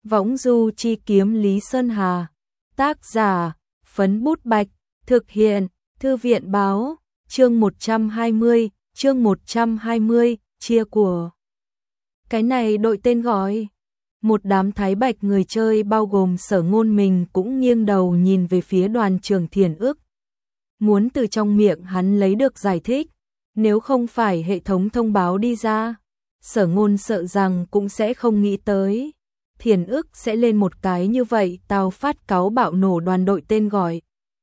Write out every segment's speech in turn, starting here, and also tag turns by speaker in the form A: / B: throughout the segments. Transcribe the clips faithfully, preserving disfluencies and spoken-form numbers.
A: Võng du chi kiếm Lý Sơn Hà. Tác giả, Phấn Bút Bạch. Thực hiện, Thư viện Báo. Chương một trăm hai mươi, chương một trăm hai mươi, chia của. Cái này đội tên gọi. Một đám thái bạch người chơi bao gồm Sở Ngôn mình cũng nghiêng đầu nhìn về phía đoàn trưởng Thiền Ức. Muốn từ trong miệng hắn lấy được giải thích, nếu không phải hệ thống thông báo đi ra, Sở Ngôn sợ rằng cũng sẽ không nghĩ tới. Thiền Ức sẽ lên một cái như vậy, tao phát cáo bạo nổ đoàn đội tên gọi.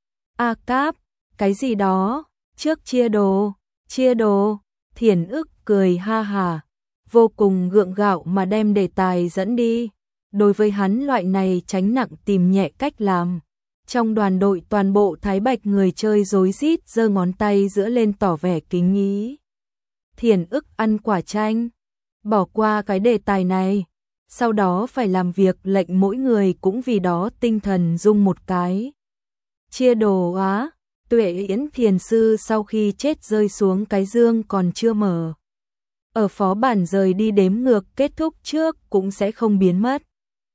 A: A Cáp, cái gì đó, trước chia đồ, chia đồ, Thiền Ức cười ha hà, vô cùng gượng gạo mà đem đề tài dẫn đi. Đối với hắn loại này tránh nặng tìm nhẹ cách làm. Trong đoàn đội toàn bộ thái bạch người chơi rối rít giơ ngón tay giữa lên tỏ vẻ kính ý. Thiền Ức ăn quả chanh, bỏ qua cái đề tài này, sau đó phải làm việc lệnh mỗi người cũng vì đó tinh thần rung một cái. Chia đồ á, Tuệ Yến thiền sư sau khi chết rơi xuống cái dương còn chưa mở. Ở phó bản rời đi đếm ngược kết thúc trước cũng sẽ không biến mất.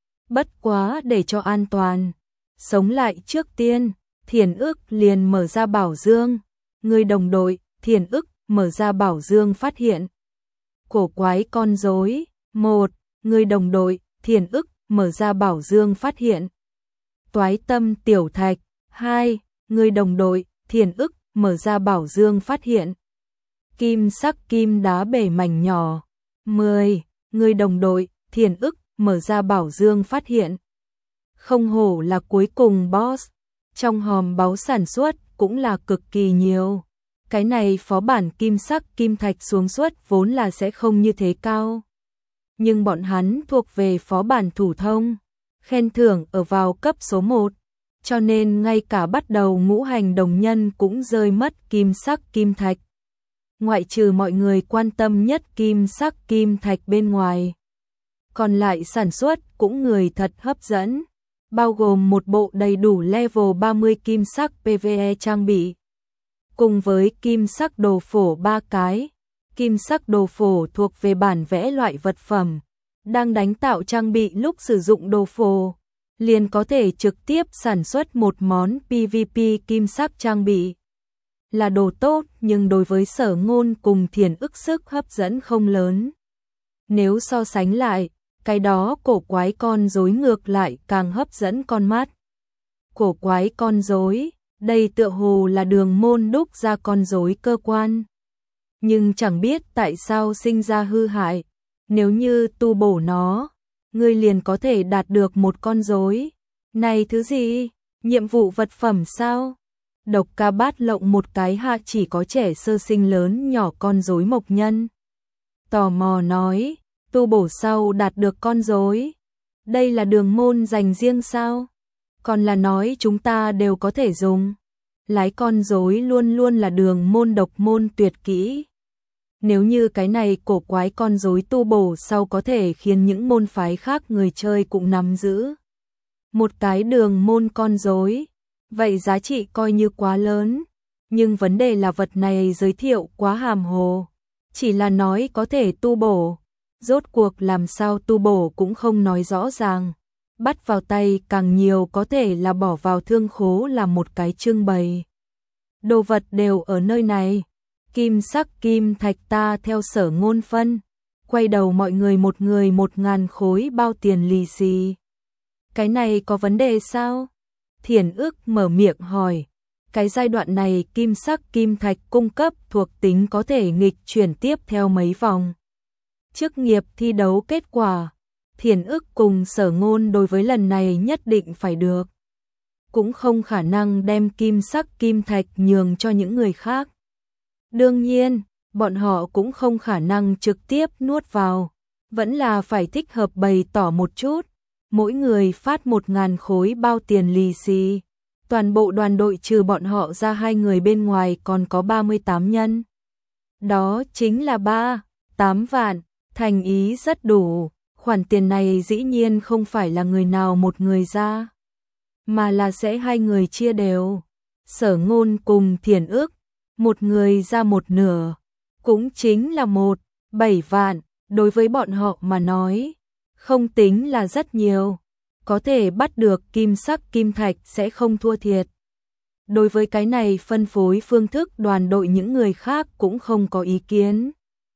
A: Bất quá để cho an toàn, sống lại trước tiên, Thiền Ức liền mở ra bảo dương. Người đồng đội, Thiền Ức mở ra bảo dương phát hiện cổ quái con rối. Một, người đồng đội, Thiền Ức mở ra bảo dương phát hiện toái tâm tiểu thạch. Hai, người đồng đội, Thiền Ức mở ra bảo dương phát hiện kim sắc kim đá bể mảnh nhỏ. Mười, người đồng đội, Thiền Ức mở ra bảo dương phát hiện không hổ là cuối cùng boss. Trong hòm báu sản xuất cũng là cực kỳ nhiều. Cái này phó bản kim sắc kim thạch xuống suất vốn là sẽ không như thế cao. Nhưng bọn hắn thuộc về phó bản thủ thông, khen thưởng ở vào cấp số một, cho nên ngay cả bắt đầu ngũ hành đồng nhân cũng rơi mất kim sắc kim thạch. Ngoại trừ mọi người quan tâm nhất kim sắc kim thạch bên ngoài, còn lại sản xuất cũng người thật hấp dẫn, bao gồm một bộ đầy đủ level ba mươi kim sắc pê vê e trang bị, cùng với kim sắc đồ phổ ba cái. Kim sắc đồ phổ thuộc về bản vẽ loại vật phẩm, đang đánh tạo trang bị lúc sử dụng đồ phổ, liền có thể trực tiếp sản xuất một món pê vê pê kim sắc trang bị. Là đồ tốt nhưng đối với Sở Ngôn cùng Thiền Ức sức hấp dẫn không lớn. Nếu so sánh lại, cái đó cổ quái con rối ngược lại càng hấp dẫn con mắt. Cổ quái con rối, đây tựa hồ là Đường Môn đúc ra con rối cơ quan. Nhưng chẳng biết tại sao sinh ra hư hại. Nếu như tu bổ nó, ngươi liền có thể đạt được một con rối. Này thứ gì? Nhiệm vụ vật phẩm sao? Độc Ca Bát lộng một cái hạ chỉ có trẻ sơ sinh lớn nhỏ con rối mộc nhân. Tò mò nói, tu bổ sau đạt được con rối. Đây là Đường Môn dành riêng sao? Còn là nói chúng ta đều có thể dùng. Lái con rối luôn luôn là Đường Môn độc môn tuyệt kỹ. Nếu như cái này cổ quái con rối tu bổ sau có thể khiến những môn phái khác người chơi cũng nắm giữ một cái Đường Môn con rối, vậy giá trị coi như quá lớn. Nhưng vấn đề là vật này giới thiệu quá hàm hồ, chỉ là nói có thể tu bổ, rốt cuộc làm sao tu bổ cũng không nói rõ ràng. Bắt vào tay càng nhiều có thể là bỏ vào thương khố làm một cái trưng bày. Đồ vật đều ở nơi này. Kim sắc kim thạch ta theo Sở Ngôn phân, quay đầu mọi người một người một ngàn khối bao tiền lì xì. Cái này có vấn đề sao? Thiền Ức mở miệng hỏi. Cái giai đoạn này kim sắc kim thạch cung cấp thuộc tính có thể nghịch chuyển tiếp theo mấy vòng. Chức nghiệp thi đấu kết quả, Thiền Ức cùng Sở Ngôn đối với lần này nhất định phải được. Cũng không khả năng đem kim sắc kim thạch nhường cho những người khác. Đương nhiên, bọn họ cũng không khả năng trực tiếp nuốt vào, vẫn là phải thích hợp bày tỏ một chút. Mỗi người phát một ngàn khối bao tiền lì xì. Toàn bộ đoàn đội trừ bọn họ ra hai người bên ngoài còn có ba mươi tám nhân. Đó chính là ba, tám vạn, thành ý rất đủ. Khoản tiền này dĩ nhiên không phải là người nào một người ra, mà là sẽ hai người chia đều. Sở Ngôn cùng Thiền Ức, một người ra một nửa, cũng chính là một, bảy vạn, đối với bọn họ mà nói, Không tính là rất nhiều, có thể bắt được kim sắc kim thạch sẽ không thua thiệt. Đối với cái này phân phối phương thức đoàn đội những người khác cũng không có ý kiến.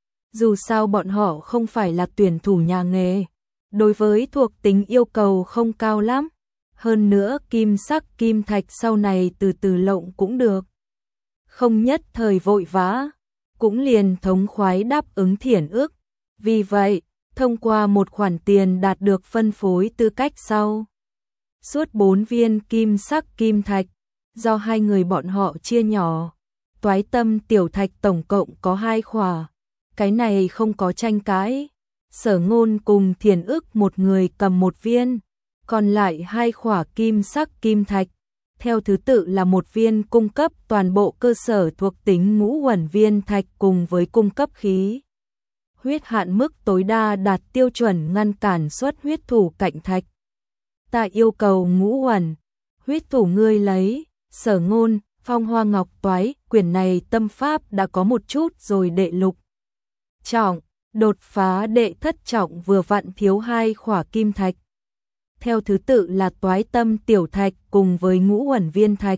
A: Dù sao bọn họ không phải là tuyển thủ nhà nghề, đối với thuộc tính yêu cầu không cao lắm. Hơn nữa kim sắc kim thạch sau này từ từ lộng cũng được. Không nhất thời vội vã, cũng liền thống khoái đáp ứng thiển ước. Vì vậy, thông qua một khoản tiền đạt được phân phối tư cách sau. Suốt bốn viên kim sắc kim thạch, do hai người bọn họ chia nhỏ. Toái tâm tiểu thạch tổng cộng có hai khỏa. Cái này không có tranh cãi. Sở Ngôn cùng Thiền Ức một người cầm một viên, còn lại hai khỏa kim sắc kim thạch. Theo thứ tự là một viên cung cấp toàn bộ cơ sở thuộc tính ngũ uẩn viên thạch cùng với cung cấp khí huyết hạn mức tối đa đạt tiêu chuẩn ngăn cản xuất huyết thủ cạnh thạch. Ta yêu cầu ngũ uẩn, huyết thủ ngươi lấy. Sở Ngôn, Phong Hoa Ngọc Toái, quyển này tâm pháp đã có một chút rồi đệ lục trọng, đột phá đệ thất trọng vừa vặn thiếu hai khỏa kim thạch. Theo thứ tự là toái tâm tiểu thạch cùng với ngũ uẩn viên thạch.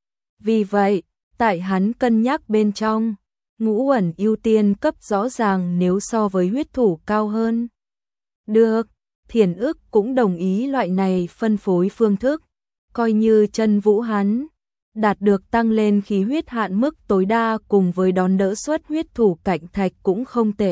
A: Vì vậy, tại hắn cân nhắc bên trong, ngũ uẩn ưu tiên cấp rõ ràng nếu so với huyết thủ cao hơn. Được, Thiền Ức cũng đồng ý loại này phân phối phương thức, coi như chân vũ hắn đạt được tăng lên khí huyết hạn mức tối đa cùng với đón đỡ xuất huyết thủ cạnh thạch cũng không tệ.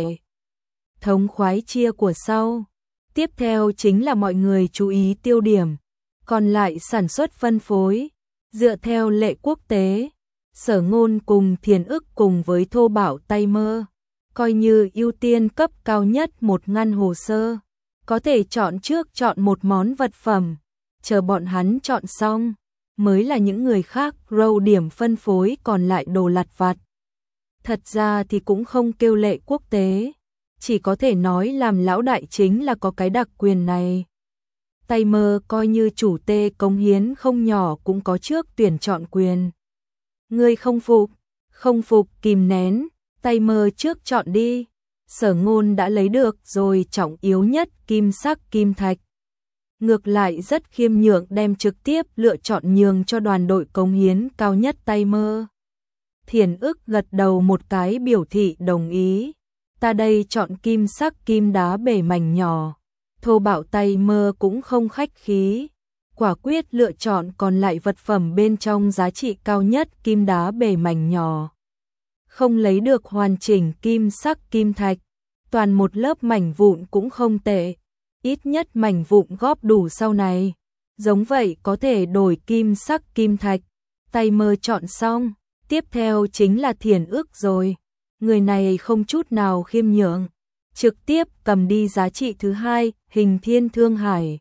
A: Thống khoái chia của sau. Tiếp theo chính là mọi người chú ý tiêu điểm, còn lại sản xuất phân phối, dựa theo lệ quốc tế. Sở Ngôn cùng Thiền Ức cùng với Thô Bảo Tay Mơ, coi như ưu tiên cấp cao nhất một ngăn hồ sơ, có thể chọn trước chọn một món vật phẩm, chờ bọn hắn chọn xong, mới là những người khác râu điểm phân phối còn lại đồ lặt vặt. Thật ra thì cũng không kêu lệ quốc tế, chỉ có thể nói làm lão đại chính là có cái đặc quyền này. Tay Mơ coi như chủ tê cống hiến không nhỏ cũng có trước tuyển chọn quyền. Ngươi không phục, không phục kìm nén, Tay Mơ trước chọn đi. Sở Ngôn đã lấy được rồi trọng yếu nhất kim sắc kim thạch. Ngược lại rất khiêm nhượng đem trực tiếp lựa chọn nhường cho đoàn đội cống hiến cao nhất Tay Mơ. Thiền Ức gật đầu một cái biểu thị đồng ý. Ta đây chọn kim sắc kim đá bể mảnh nhỏ. Thô Bạo Tay Mơ cũng không khách khí, quả quyết lựa chọn còn lại vật phẩm bên trong giá trị cao nhất kim đá bể mảnh nhỏ. Không lấy được hoàn chỉnh kim sắc kim thạch, toàn một lớp mảnh vụn cũng không tệ, ít nhất mảnh vụn góp đủ sau này. Giống vậy có thể đổi kim sắc kim thạch. Tay Mơ chọn xong, tiếp theo chính là Thiền Ức rồi. Người này không chút nào khiêm nhượng, trực tiếp cầm đi giá trị thứ hai, Hình Thiên Thương Hải.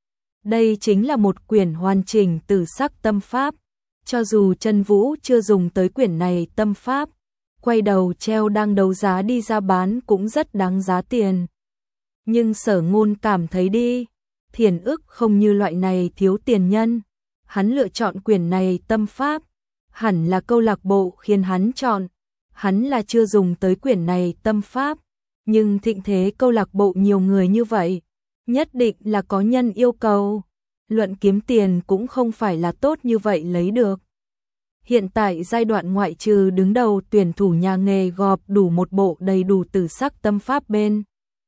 A: Đây chính là một quyển hoàn chỉnh tử sắc tâm pháp, cho dù Chân Vũ chưa dùng tới quyển này tâm pháp, quay đầu treo đang đấu giá đi ra bán cũng rất đáng giá tiền. Nhưng Sở Ngôn cảm thấy đi, Thiền Ức không như loại này thiếu tiền nhân, hắn lựa chọn quyển này tâm pháp, hẳn là câu lạc bộ khiến hắn chọn. Hắn là chưa dùng tới quyển này tâm pháp, nhưng thịnh thế câu lạc bộ nhiều người như vậy, nhất định là có nhân yêu cầu. Luận kiếm tiền cũng không phải là tốt như vậy lấy được. Hiện tại giai đoạn ngoại trừ đứng đầu tuyển thủ nhà nghề gọp đủ một bộ đầy đủ tử sắc tâm pháp bên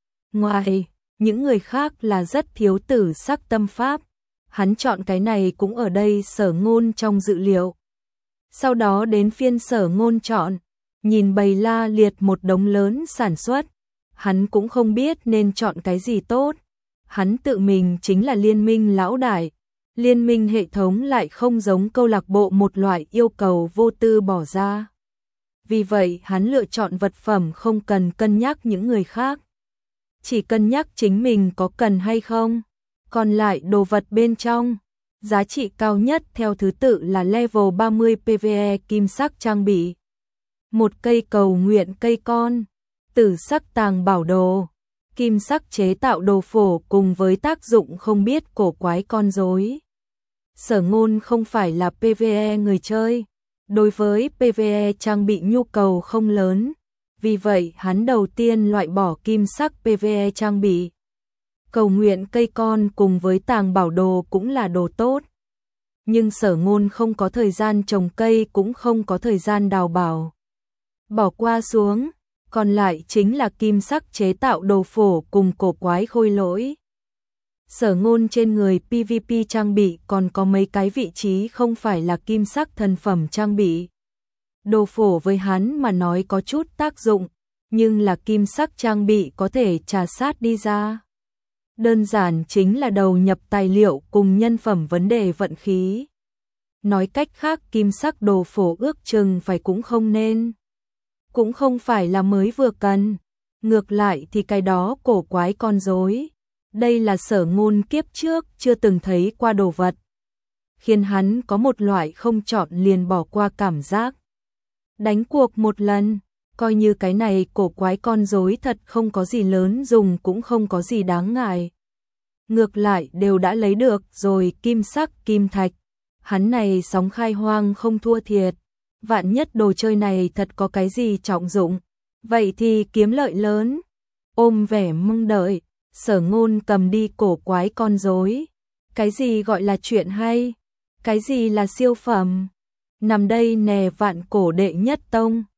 A: ngoài, những người khác là rất thiếu tử sắc tâm pháp. Hắn chọn cái này cũng ở đây Sở Ngôn trong dự liệu. Sau đó đến phiên Sở Ngôn chọn. Nhìn bầy la liệt một đống lớn sản xuất, hắn cũng không biết nên chọn cái gì tốt. Hắn tự mình chính là liên minh lão đại, liên minh hệ thống lại không giống câu lạc bộ một loại yêu cầu vô tư bỏ ra. Vì vậy hắn lựa chọn vật phẩm không cần cân nhắc những người khác, chỉ cân nhắc chính mình có cần hay không. Còn lại đồ vật bên trong, giá trị cao nhất theo thứ tự là level ba mươi pê vê e kim sắc trang bị. Một cây cầu nguyện cây con, tử sắc tàng bảo đồ, kim sắc chế tạo đồ phổ cùng với tác dụng không biết cổ quái con rối. Sở Ngôn không phải là pê vê e người chơi, đối với pê vê e trang bị nhu cầu không lớn, vì vậy hắn đầu tiên loại bỏ kim sắc pê vê e trang bị. cầu nguyện cây con cùng với tàng bảo đồ cũng là đồ tốt. Nhưng Sở Ngôn không có thời gian trồng cây cũng không có thời gian đào bảo. Bỏ qua xuống, còn lại chính là kim sắc chế tạo đồ phổ cùng cổ quái khôi lỗi. Sở Ngôn trên người pê vê pê trang bị còn có mấy cái vị trí không phải là kim sắc thần phẩm trang bị. Đồ phổ với hắn mà nói có chút tác dụng, nhưng là kim sắc trang bị có thể trà sát đi ra. Đơn giản chính là đầu nhập tài liệu cùng nhân phẩm vấn đề vận khí. Nói cách khác kim sắc đồ phổ ước chừng phải cũng không nên. Cũng không phải là mới vừa cần. Ngược lại thì cái đó cổ quái con rối. Đây là Sở Ngôn kiếp trước chưa từng thấy qua đồ vật. Khiến hắn có một loại không chọn liền bỏ qua cảm giác. Đánh cuộc một lần, coi như cái này cổ quái con rối thật không có gì lớn dùng cũng không có gì đáng ngại. Ngược lại đều đã lấy được rồi kim sắc kim thạch. Hắn này sóng khai hoang không thua thiệt. Vạn nhất đồ chơi này thật có cái gì trọng dụng. Vậy thì kiếm lợi lớn. Ôm vẻ mong đợi, Sở Ngôn cầm đi cổ quái con rối. Cái gì gọi là chuyện hay? Cái gì là siêu phẩm? Nằm đây nè vạn cổ đệ nhất tông.